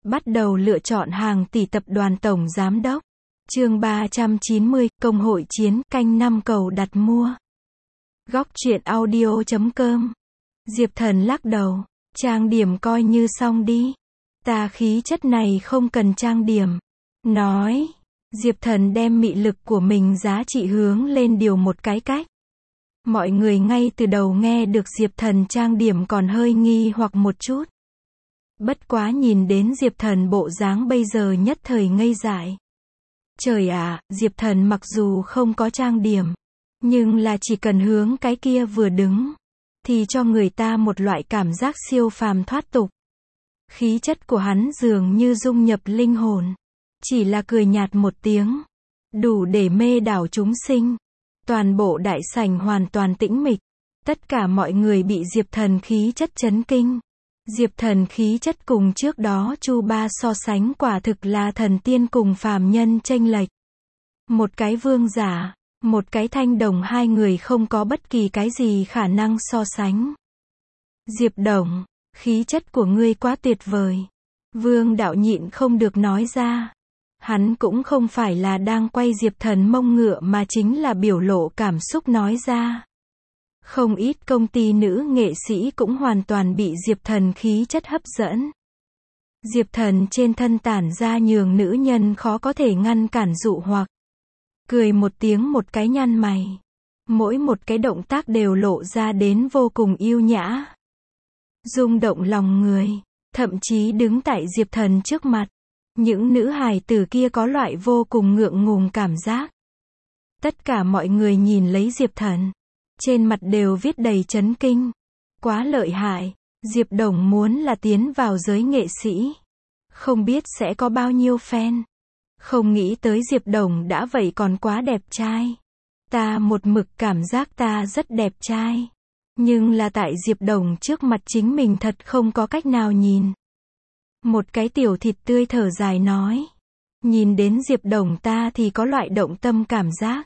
Bắt đầu lựa chọn hàng tỷ tập đoàn tổng giám đốc. Chương 390, Công hội chiến, canh 5 cầu đặt mua. Góc truyện audio.com. Diệp Thần lắc đầu, trang điểm coi như xong đi. Ta khí chất này không cần trang điểm. Nói, Diệp Thần đem mị lực của mình giá trị hướng lên điều một cái cách. Mọi người ngay từ đầu nghe được Diệp Thần trang điểm còn hơi nghi hoặc một chút. Bất quá nhìn đến Diệp Thần bộ dáng bây giờ nhất thời ngây dại. Trời ạ, Diệp Thần mặc dù không có trang điểm, nhưng là chỉ cần hướng cái kia vừa đứng, thì cho người ta một loại cảm giác siêu phàm thoát tục. Khí chất của hắn dường như dung nhập linh hồn. Chỉ là cười nhạt một tiếng, đủ để mê đảo chúng sinh. Toàn bộ đại sảnh hoàn toàn tĩnh mịch. Tất cả mọi người bị Diệp Thần khí chất chấn kinh. Diệp Thần khí chất cùng trước đó Chu Ba so sánh quả thực là thần tiên cùng phàm nhân chênh lệch. Một cái vương giả, một cái thanh đồng, hai người không có bất kỳ cái gì khả năng so sánh. Diệp Đồng, khí chất của ngươi quá tuyệt vời. Vương đạo nhịn không được nói ra. Hắn cũng không phải là đang quay Diệp Thần mông ngựa mà chính là biểu lộ cảm xúc nói ra. Không ít công ty nữ nghệ sĩ cũng hoàn toàn bị Diệp Thần khí chất hấp dẫn. Diệp Thần trên thân tản ra nhường nữ nhân khó có thể ngăn cản dụ hoặc. Cười một tiếng một cái nhăn mày. Mỗi một cái động tác đều lộ ra đến vô cùng yêu nhã. Rung động lòng người. Thậm chí đứng tại Diệp Thần trước mặt. Những nữ hài tử kia có loại vô cùng ngượng ngùng cảm giác. Tất cả mọi người nhìn lấy Diệp Thần. Trên mặt đều viết đầy chấn kinh. Quá lợi hại. Diệp Đồng muốn là tiến vào giới nghệ sĩ. Không biết sẽ có bao nhiêu fan. Không nghĩ tới Diệp Đồng đã vậy còn quá đẹp trai. Ta một mực cảm giác ta rất đẹp trai. Nhưng là tại Diệp Đồng trước mặt chính mình thật không có cách nào nhìn. Một cái tiểu thịt tươi thở dài nói. Nhìn đến Diệp Đồng ta thì có loại động tâm cảm giác.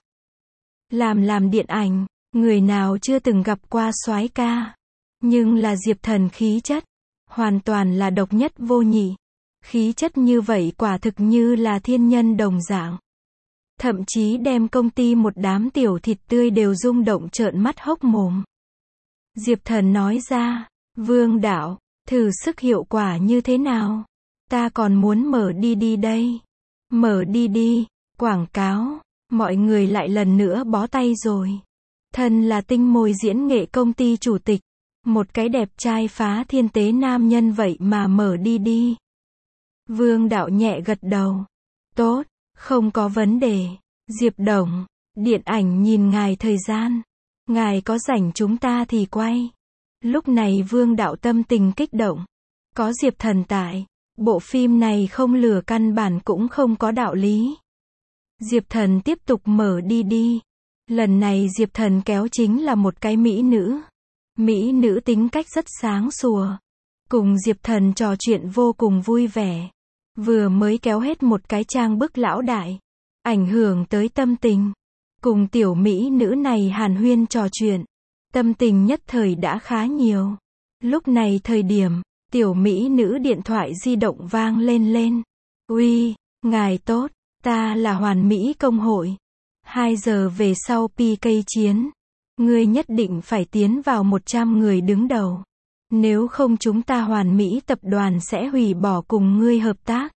Làm điện ảnh, người nào chưa từng gặp qua soái ca. Nhưng là Diệp Thần khí chất, hoàn toàn là độc nhất vô nhị. Khí chất như vậy quả thực như là thiên nhân đồng dạng. Thậm chí đem công ty một đám tiểu thịt tươi đều rung động trợn mắt hốc mồm. Diệp Thần nói ra, Vương đạo, thử sức hiệu quả như thế nào? Ta còn muốn mở đi đây. Mở đi, quảng cáo, mọi người lại lần nữa bó tay rồi. Thân là tinh môi diễn nghệ công ty chủ tịch, một cái đẹp trai phá thiên tế nam nhân vậy mà mở đi. Vương đạo nhẹ gật đầu. Tốt, không có vấn đề. Diệp Đồng, điện ảnh nhìn ngài thời gian. Ngài có rảnh chúng ta thì quay. Lúc này Vương đạo tâm tình kích động. Có Diệp Thần tại, bộ phim này không lừa căn bản cũng không có đạo lý. Diệp Thần tiếp tục mở đi. Lần này Diệp Thần kéo chính là một cái mỹ nữ. Mỹ nữ tính cách rất sáng sủa. Cùng Diệp Thần trò chuyện vô cùng vui vẻ. Vừa mới kéo hết một cái trang bức lão đại. Ảnh hưởng tới tâm tình. Cùng tiểu mỹ nữ này hàn huyên trò chuyện. Tâm tình nhất thời đã khá nhiều. Lúc này thời điểm, tiểu mỹ nữ điện thoại di động vang lên. Uy, ngài tốt, ta là Hoàn Mỹ Công hội. 2 giờ về sau PK chiến. Ngươi nhất định phải tiến vào 100 người đứng đầu. Nếu không chúng ta Hoàn Mỹ tập đoàn sẽ hủy bỏ cùng ngươi hợp tác.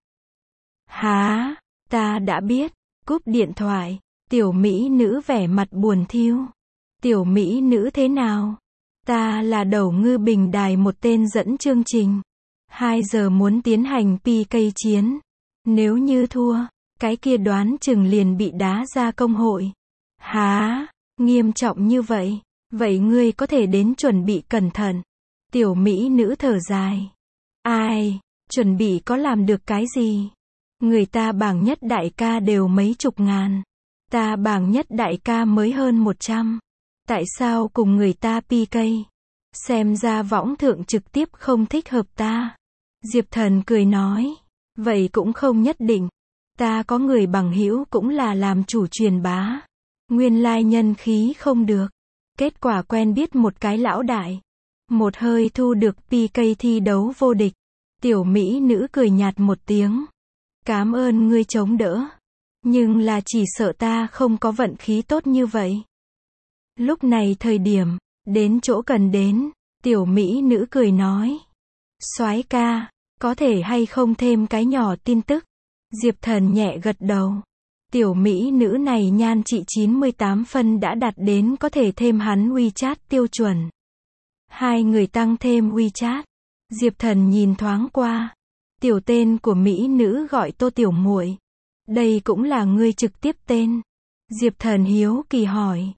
Hả? Ta đã biết. Cúp điện thoại. Tiểu mỹ nữ vẻ mặt buồn thiu. Tiểu mỹ nữ thế nào? Ta là Đầu Ngư Bình Đài một tên dẫn chương trình. 2 giờ muốn tiến hành PK chiến. Nếu như thua, cái kia đoán chừng liền bị đá ra công hội. Hả? Nghiêm trọng như vậy? Vậy ngươi có thể đến chuẩn bị cẩn thận. Tiểu mỹ nữ thở dài. Ai? Chuẩn bị có làm được cái gì? Người ta bảng nhất đại ca đều mấy chục ngàn. Ta bảng nhất đại ca mới hơn 100. Tại sao cùng người ta PK? Xem ra võng thượng trực tiếp không thích hợp ta. Diệp Thần cười nói. Vậy cũng không nhất định. Ta có người bằng hữu cũng là làm chủ truyền bá. Nguyên lai nhân khí không được. Kết quả quen biết một cái lão đại. Một hơi thu được PK thi đấu vô địch. Tiểu mỹ nữ cười nhạt một tiếng. Cảm ơn ngươi chống đỡ. Nhưng là chỉ sợ ta không có vận khí tốt như vậy. Lúc này thời điểm, đến chỗ cần đến, tiểu mỹ nữ cười nói. Soái ca, có thể hay không thêm cái nhỏ tin tức? Diệp Thần nhẹ gật đầu. Tiểu mỹ nữ này nhan trị 98 phân đã đạt đến có thể thêm hắn WeChat tiêu chuẩn. Hai người tăng thêm WeChat. Diệp Thần nhìn thoáng qua. Tiểu tên của mỹ nữ gọi Tô Tiểu Muội. Đây cũng là ngươi trực tiếp tên. Diệp Thần hiếu kỳ hỏi.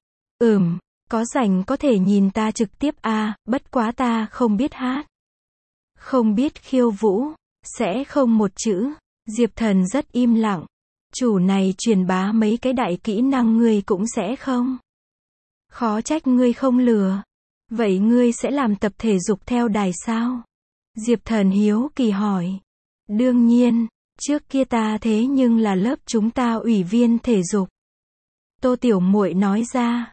Có rảnh có thể nhìn ta trực tiếp à, bất quá ta không biết hát. Không biết khiêu vũ, sẽ không một chữ. Diệp Thần rất im lặng. Chủ này truyền bá mấy cái đại kỹ năng ngươi cũng sẽ không. Khó trách ngươi không lừa. Vậy ngươi sẽ làm tập thể dục theo đài sao? Diệp Thần hiếu kỳ hỏi. Đương nhiên, trước kia ta thế nhưng là lớp chúng ta ủy viên thể dục. Tô Tiểu Muội nói ra.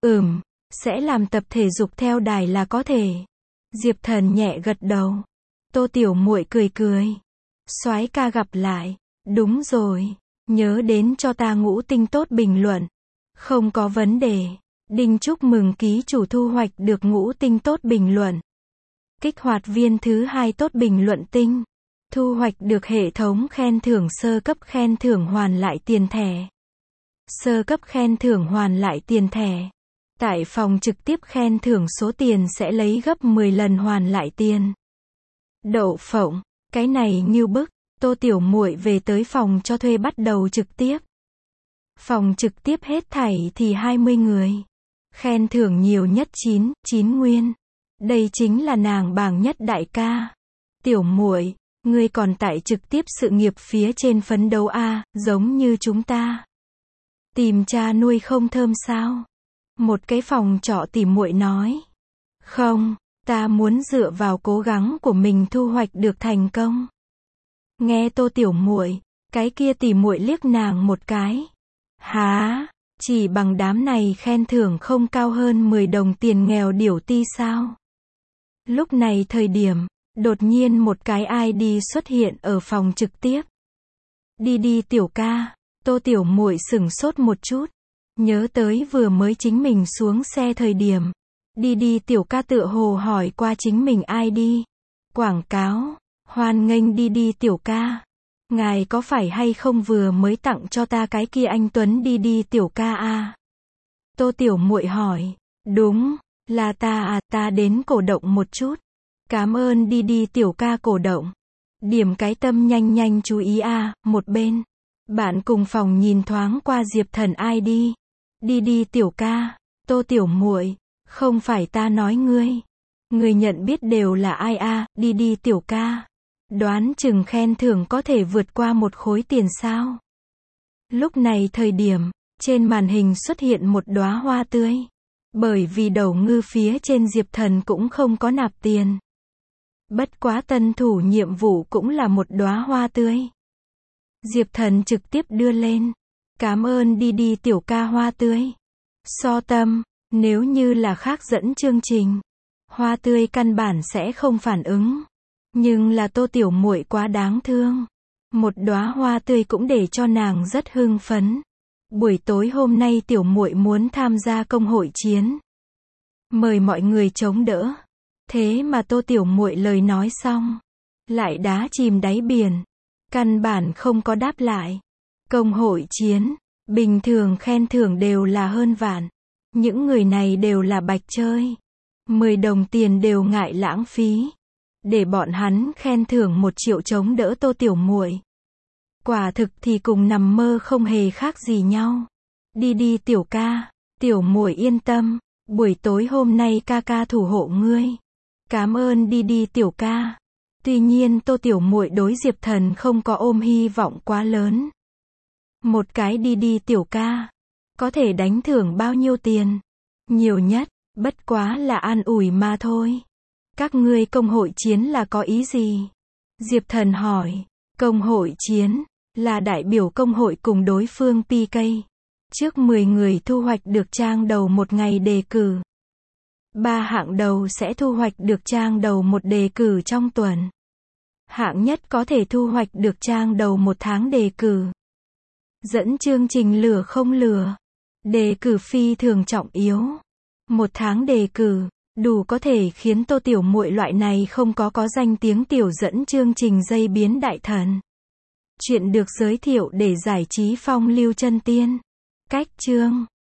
Sẽ làm tập thể dục theo đài là có thể. Diệp Thần nhẹ gật đầu. Tô Tiểu Muội cười cười. Soái ca gặp lại. Đúng rồi, nhớ đến cho ta ngũ tinh tốt bình luận. Không có vấn đề. Đinh chúc mừng ký chủ thu hoạch được ngũ tinh tốt bình luận. Kích hoạt viên thứ 2 tốt bình luận tinh. Thu hoạch được hệ thống khen thưởng sơ cấp khen thưởng hoàn lại tiền thẻ. Sơ cấp khen thưởng hoàn lại tiền thẻ. Tại phòng trực tiếp khen thưởng số tiền sẽ lấy gấp 10 lần hoàn lại tiền. Đậu phộng, cái này như bức. Tô Tiểu Muội về tới phòng cho thuê bắt đầu trực tiếp. Phòng trực tiếp hết thảy thì 20 người. Khen thưởng nhiều nhất 9 nguyên. Đây chính là nàng bảng nhất đại ca. Tiểu Muội, ngươi còn tại trực tiếp sự nghiệp phía trên phấn đấu a, giống như chúng ta. Tìm cha nuôi không thơm sao? Một cái phòng trọ tỉ muội nói. Không, ta muốn dựa vào cố gắng của mình thu hoạch được thành công. Nghe Tô Tiểu Muội, cái kia tỉ muội liếc nàng một cái. Hả? Chỉ bằng đám này khen thưởng không cao hơn 10 đồng tiền nghèo điểu ti sao? Lúc này thời điểm, đột nhiên một cái ID xuất hiện ở phòng trực tiếp. Đi tiểu ca. Tô Tiểu Muội sửng sốt một chút. Nhớ tới vừa mới chính mình xuống xe thời điểm. Đi tiểu ca tựa hồ hỏi qua chính mình ID. Quảng cáo. Hoan nghênh đi tiểu ca. Ngài có phải hay không vừa mới tặng cho ta cái kia anh Tuấn đi tiểu ca à? Tô Tiểu Muội hỏi. Đúng, là ta à, ta đến cổ động một chút. Cảm ơn đi tiểu ca cổ động. Điểm cái tâm nhanh chú ý à, một bên. Bạn cùng phòng nhìn thoáng qua Diệp Thần ID. Đi tiểu ca. Tô Tiểu Muội, không phải ta nói ngươi. Người nhận biết đều là ai à, đi tiểu ca. Đoán chừng khen thưởng có thể vượt qua một khối tiền sao. Lúc này thời điểm, trên màn hình xuất hiện một đóa hoa tươi. Bởi vì đầu ngư phía trên Diệp Thần cũng không có nạp tiền. Bất quá tân thủ nhiệm vụ cũng là một đóa hoa tươi. Diệp Thần trực tiếp đưa lên. Cảm ơn đi tiểu ca hoa tươi. So tâm, nếu như là khác dẫn chương trình, hoa tươi căn bản sẽ không phản ứng. Nhưng là Tô Tiểu Muội quá đáng thương. Một đóa hoa tươi cũng để cho nàng rất hưng phấn. Buổi tối hôm nay Tiểu Muội muốn tham gia công hội chiến. Mời mọi người chống đỡ. Thế mà Tô Tiểu Muội lời nói xong, lại đá chìm đáy biển. Căn bản không có đáp lại. Công hội chiến, bình thường khen thưởng đều là hơn vạn. Những người này đều là bạch chơi. 10 đồng tiền đều ngại lãng phí. Để bọn hắn khen thưởng 1 triệu chống đỡ Tô Tiểu Muội. Quả thực thì cùng nằm mơ không hề khác gì nhau. Đi tiểu ca. Tiểu Muội yên tâm. Buổi tối hôm nay ca ca thủ hộ ngươi. Cảm ơn đi tiểu ca. Tuy nhiên Tô Tiểu Muội đối Diệp Thần không có ôm hy vọng quá lớn. Một cái đi tiểu ca. Có thể đánh thưởng bao nhiêu tiền? Nhiều nhất, bất quá là an ủi mà thôi. Các ngươi công hội chiến là có ý gì? Diệp Thần hỏi. Công hội chiến, là đại biểu công hội cùng đối phương PK. Trước 10 người thu hoạch được trang đầu một ngày đề cử. 3 hạng đầu sẽ thu hoạch được trang đầu một đề cử trong tuần. Hạng nhất có thể thu hoạch được trang đầu một tháng đề cử. Dẫn chương trình lửa không lửa. Đề cử phi thường trọng yếu. Một tháng đề cử, đủ có thể khiến Tô Tiểu Muội loại này không có danh tiếng tiểu dẫn chương trình dây biến đại thần. Chuyện được giới thiệu để giải trí phong lưu chân tiên. Cách chương